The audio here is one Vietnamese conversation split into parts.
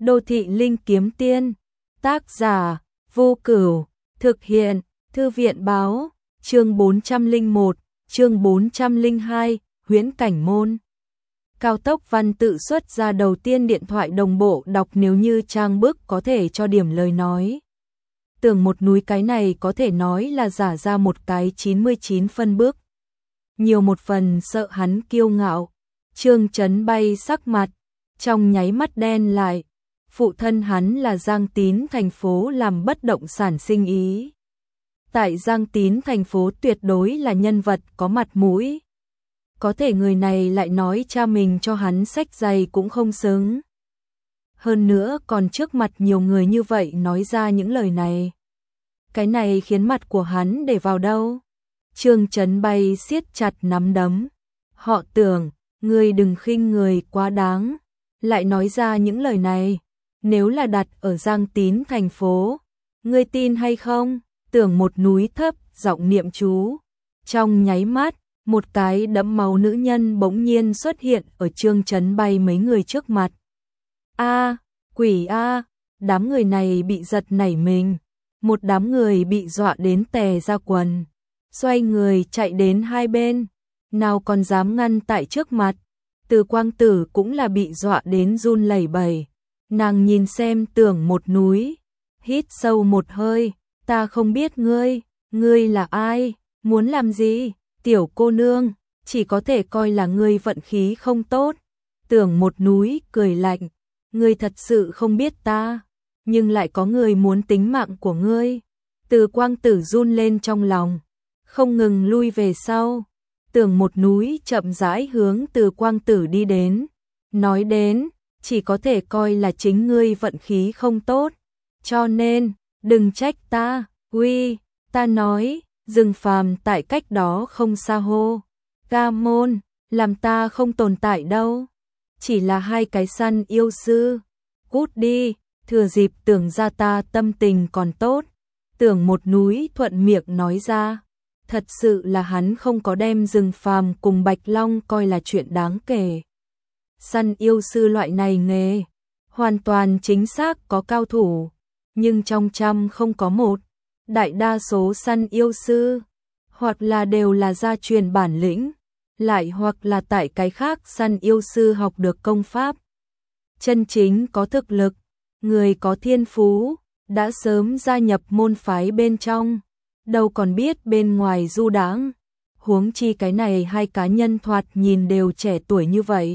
Đô thị linh kiếm tiên, tác giả, Vô Cửu, thực hiện, Thư viện báo, chương 401, chương 402, huyễn cảnh môn. Cao tốc văn tự xuất ra đầu tiên điện thoại đồng bộ đọc nếu như trang bức có thể cho điểm lời nói. Tưởng một núi cái này có thể nói là giả ra một cái 99 phân bước. Nhiều một phần sợ hắn kiêu ngạo. Trương Chấn bay sắc mặt, trong nháy mắt đen lại. Phụ thân hắn là Giang Tín thành phố làm bất động sản sinh ý. Tại Giang Tín thành phố tuyệt đối là nhân vật có mặt mũi. Có thể người này lại nói cha mình cho hắn xách giày cũng không xứng. Hơn nữa còn trước mặt nhiều người như vậy nói ra những lời này. Cái này khiến mặt của hắn để vào đâu? Trương Chấn bay siết chặt nắm đấm. Họ Tưởng, ngươi đừng khinh người quá đáng. Lại nói ra những lời này. Nếu là đặt ở Giang Tín thành phố, ngươi tin hay không? Tưởng một núi thấp, giọng niệm chú. Trong nháy mắt, một cái đẫm máu nữ nhân bỗng nhiên xuất hiện ở Trương Chấn bay mấy người trước mặt. A, quỷ a, đám người này bị giật nảy mình. Một đám người bị dọa đến tè ra quần. Xoay người chạy đến hai bên. Nào còn dám ngăn tại trước mặt. Từ Quang Tử cũng là bị dọa đến run lẩy bẩy. Nàng nhìn xem Tưởng một núi. Hít sâu một hơi. Ta không biết ngươi. Ngươi là ai? Muốn làm gì? Tiểu cô nương. Chỉ có thể coi là ngươi vận khí không tốt. Tưởng một núi cười lạnh. Ngươi thật sự không biết ta. Nhưng lại có người muốn tính mạng của ngươi. Từ Quang Tử run lên trong lòng. Không ngừng lui về sau. Tưởng một núi chậm rãi hướng Từ Quang Tử đi đến. Nói đến, chỉ có thể coi là chính ngươi vận khí không tốt. Cho nên, đừng trách ta. Uy, ta nói, Dương Phàm tại cách đó không xa hô. Ca môn, làm ta không tồn tại đâu. Chỉ là hai cái săn yêu sư. Cút đi, thừa dịp Tưởng ra ta tâm tình còn tốt. Tưởng một núi thuận miệng nói ra. Thật sự là hắn không có đem Dương Phàm cùng Bạch Long coi là chuyện đáng kể. Săn yêu sư loại này nghề, hoàn toàn chính xác có cao thủ, nhưng trong trăm không có một. Đại đa số săn yêu sư, hoặc là đều là gia truyền bản lĩnh, lại hoặc là tại cái khác săn yêu sư học được công pháp. Chân chính có thực lực, người có thiên phú, đã sớm gia nhập môn phái bên trong, đâu còn biết bên ngoài du đãng. Huống chi cái này hai cá nhân thoạt nhìn đều trẻ tuổi như vậy.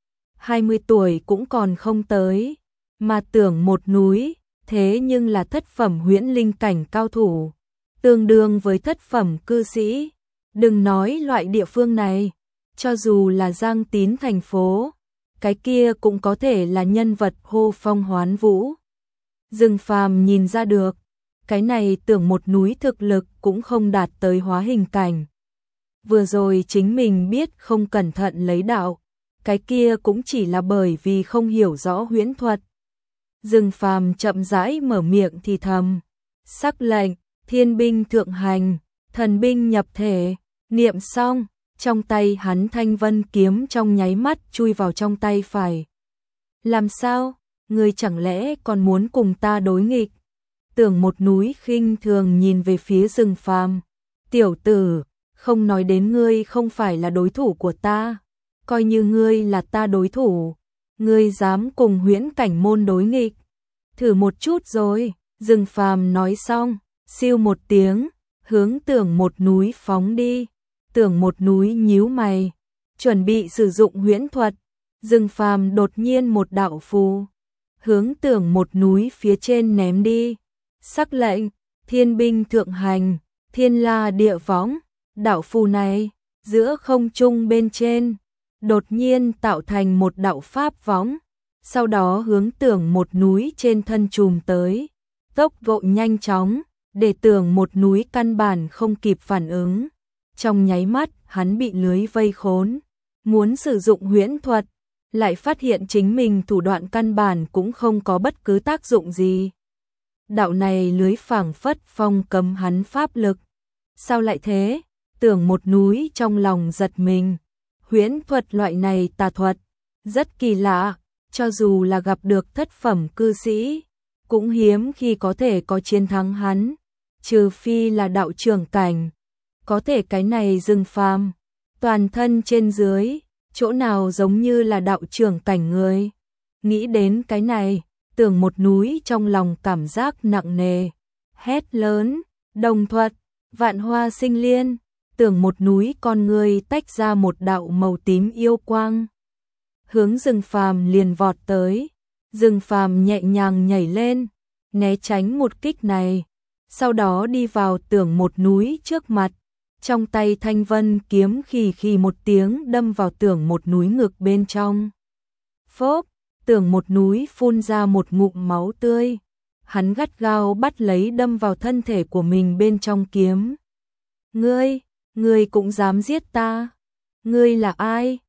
20 tuổi cũng còn không tới, mà Tưởng một núi, thế nhưng là thất phẩm huyễn linh cảnh cao thủ, tương đương với thất phẩm cư sĩ. Đừng nói loại địa phương này, cho dù là Giang Tín thành phố, cái kia cũng có thể là nhân vật hô phong hoán vũ. Dương Phàm nhìn ra được, cái này Tưởng một núi thực lực cũng không đạt tới hóa hình cảnh. Vừa rồi chính mình biết không cẩn thận lấy đạo, cái kia cũng chỉ là bởi vì không hiểu rõ huyễn thuật. Dương Phàm chậm rãi mở miệng thì thầm. Sắc lệnh, thiên binh thượng hành, thần binh nhập thể, niệm xong, trong tay hắn thanh vân kiếm trong nháy mắt chui vào trong tay phải. Làm sao, ngươi chẳng lẽ còn muốn cùng ta đối nghịch? Tưởng một núi khinh thường nhìn về phía Dương Phàm. Tiểu tử, không nói đến ngươi không phải là đối thủ của ta. Coi như ngươi là ta đối thủ, ngươi dám cùng huyễn cảnh môn đối nghịch. Thử một chút rồi. Dương Phàm nói xong, siêu một tiếng, hướng Tưởng một núi phóng đi. Tưởng một núi nhíu mày, chuẩn bị sử dụng huyễn thuật. Dương Phàm đột nhiên một đạo phù, hướng Tưởng một núi phía trên ném đi. Sắc lệnh, thiên binh thượng hành, thiên la địa võng. Đạo phù này, giữa không trung bên trên, đột nhiên tạo thành một đạo pháp võng, sau đó hướng Tưởng một núi trên thân trùm tới. Tốc độ nhanh chóng, để Tưởng một núi căn bản không kịp phản ứng. Trong nháy mắt, hắn bị lưới vây khốn, muốn sử dụng huyễn thuật, lại phát hiện chính mình thủ đoạn căn bản cũng không có bất cứ tác dụng gì. Đạo này lưới phảng phất phong cấm hắn pháp lực. Sao lại thế? Tưởng một núi trong lòng giật mình. Huyễn thuật loại này tà thuật, rất kỳ lạ, cho dù là gặp được thất phẩm cư sĩ, cũng hiếm khi có thể có chiến thắng hắn, trừ phi là đạo trưởng cảnh. Có thể cái này Dương Phàm, toàn thân trên dưới, chỗ nào giống như là đạo trưởng cảnh người. Nghĩ đến cái này, Tưởng Một Núi trong lòng cảm giác nặng nề, hét lớn, đồng thuật, vạn hoa sinh liên. Tưởng Một Núi con người tách ra một đạo màu tím yêu quang, hướng Dương Phàm liền vọt tới. Dương Phàm nhẹ nhàng nhảy lên, né tránh một kích này, sau đó đi vào Tưởng Một Núi trước mặt, trong tay thanh vân kiếm khì khì một tiếng đâm vào Tưởng Một Núi ngực bên trong. Phốc, Tưởng Một Núi phun ra một ngụm máu tươi, hắn gắt gao bắt lấy đâm vào thân thể của mình bên trong kiếm. Ngươi cũng dám giết ta? Ngươi là ai?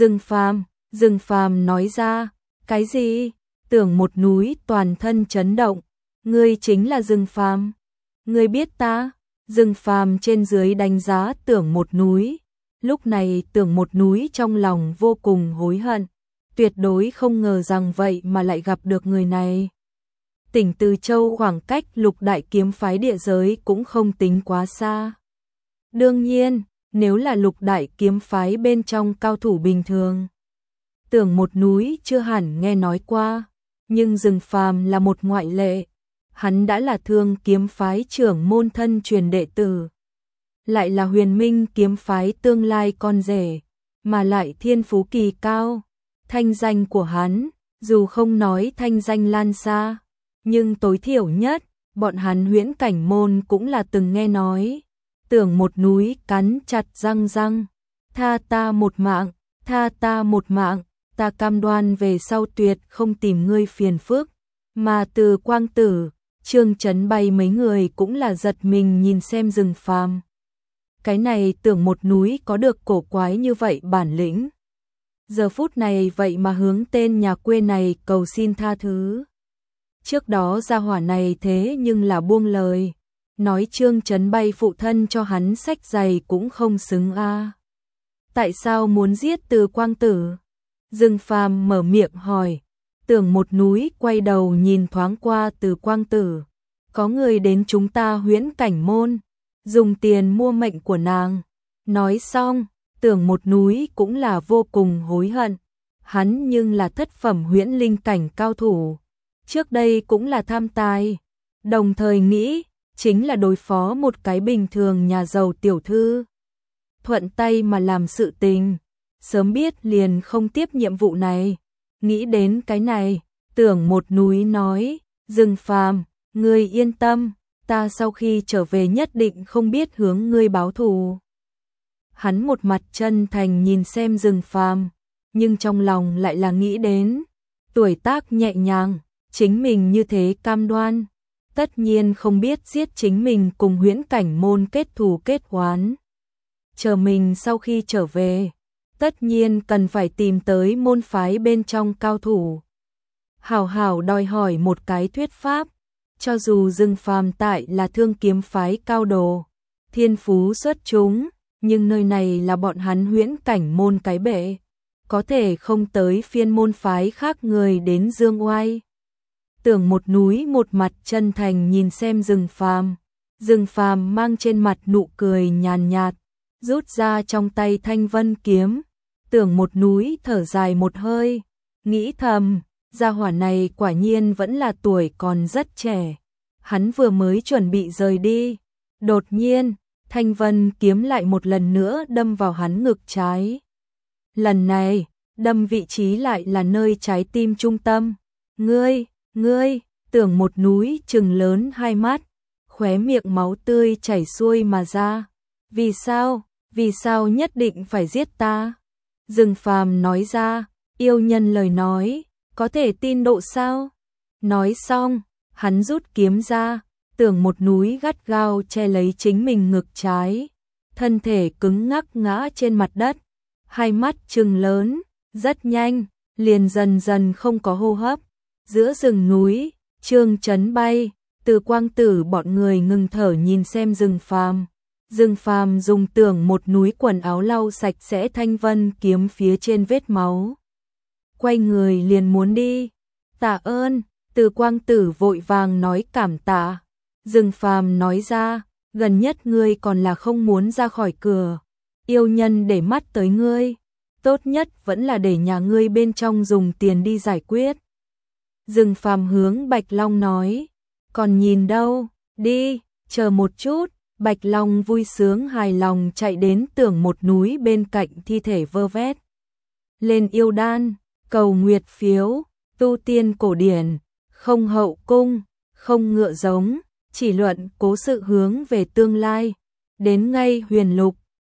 Dương Phàm nói ra. Cái gì? Tưởng Một Núi toàn thân chấn động. Ngươi chính là Dương Phàm? Ngươi biết ta? Dương Phàm trên dưới đánh giá Tưởng Một Núi. Lúc này Tưởng Một Núi trong lòng vô cùng hối hận, tuyệt đối không ngờ rằng vậy mà lại gặp được người này. Tỉnh Từ Châu khoảng cách Lục Đại kiếm phái địa giới cũng không tính quá xa. Đương nhiên, nếu là Lục Đại kiếm phái bên trong cao thủ bình thường, Tưởng Một Núi chưa hẳn nghe nói qua, nhưng Dương Phàm là một ngoại lệ. Hắn đã là Thương kiếm phái trưởng môn thân truyền đệ tử, lại là Huyền Minh kiếm phái tương lai con rể, mà lại thiên phú kỳ cao. Thanh danh của hắn, dù không nói thanh danh lan xa, nhưng tối thiểu nhất, bọn hắn Huyễn Cảnh môn cũng là từng nghe nói. Tưởng Một Núi cắn chặt răng, tha ta một mạng, tha ta một mạng, ta cam đoan về sau tuyệt không tìm ngươi phiền phức. Mà Từ Quang Tử, Trương Chấn Bay mấy người cũng là giật mình nhìn xem Dương Phàm. Cái này Tưởng Một Núi có được cổ quái như vậy bản lĩnh. Giờ phút này vậy mà hướng tên nhà quê này cầu xin tha thứ. Trước đó gia hỏa này thế nhưng là buông lời, nói Trương Chấn Bay phụ thân cho hắn sách giày cũng không xứng a. Tại sao muốn giết Từ Quang Tử? Dương Phàm mở miệng hỏi. Tưởng Một Núi quay đầu nhìn thoáng qua Từ Quang Tử. Có người đến chúng ta Huyễn Cảnh môn, dùng tiền mua mệnh của nàng. Nói xong, Tưởng Một Núi cũng là vô cùng hối hận. Hắn nhưng là thất phẩm huyễn linh cảnh cao thủ, trước đây cũng là tham tài, đồng thời nghĩ chính là đối phó một cái bình thường nhà giàu tiểu thư, thuận tay mà làm sự tình, sớm biết liền không tiếp nhiệm vụ này. Nghĩ đến cái này, Tưởng Một Núi nói, Dương Phàm, ngươi yên tâm, ta sau khi trở về nhất định không biết hướng ngươi báo thù. Hắn một mặt chân thành nhìn xem Dương Phàm, nhưng trong lòng lại là nghĩ đến, tuổi tác nhẹ nhàng, chính mình như thế cam đoan, tất nhiên không biết giết chính mình cùng Huyễn Cảnh môn kết thù kết oán. Chờ mình sau khi trở về, tất nhiên cần phải tìm tới môn phái bên trong cao thủ, hảo hảo đòi hỏi một cái thuyết pháp. Cho dù Dương Phàm tại là Thương kiếm phái cao đồ, thiên phú xuất chúng, nhưng nơi này là bọn hắn Huyễn Cảnh môn cái bệ, có thể không tới phiên môn phái khác người đến dương oai. Tưởng Một Núi một mặt chân thành nhìn xem Dương Phàm. Dương Phàm mang trên mặt nụ cười nhàn nhạt, rút ra trong tay thanh vân kiếm. Tưởng Một Núi thở dài một hơi, nghĩ thầm, gia hỏa này quả nhiên vẫn là tuổi còn rất trẻ. Hắn vừa mới chuẩn bị rời đi, đột nhiên, thanh vân kiếm lại một lần nữa đâm vào hắn ngực trái. Lần này, đâm vị trí lại là nơi trái tim trung tâm. Ngươi, Tưởng Một Núi trừng lớn hai mắt, khóe miệng máu tươi chảy xuôi mà ra. Vì sao nhất định phải giết ta? Dương Phàm nói ra, yêu nhân lời nói, có thể tin độ sao? Nói xong, hắn rút kiếm ra, Tưởng Một Núi gắt gao che lấy chính mình ngực trái, thân thể cứng ngắc ngã trên mặt đất, hai mắt trừng lớn, rất nhanh, liền dần dần không có hô hấp. Giữa rừng núi, Trương Chấn Bay, Từ Quang Tử bọn người ngừng thở nhìn xem Dương Phàm. Dương Phàm dùng Tưởng Một Núi quần áo lau sạch sẽ thanh vân kiếm phía trên vết máu. quay người liền muốn đi. Tạ ơn, Từ Quang Tử vội vàng nói cảm tạ. Dương Phàm nói ra, gần nhất ngươi còn là không muốn ra khỏi cửa. Yêu nhân để mắt tới ngươi, tốt nhất vẫn là để nhà ngươi bên trong dùng tiền đi giải quyết. Dương Phàm hướng Bạch Long nói, còn nhìn đâu, đi, chờ một chút. Bạch Long vui sướng hài lòng chạy đến tưởng một núi bên cạnh thi thể vơ vét. Lên yêu đan, cầu nguyệt phiếu, tu tiên cổ điển, không hậu cung, không ngựa giống, chỉ luận cố sự hướng về tương lai. Đến ngay huyền lục,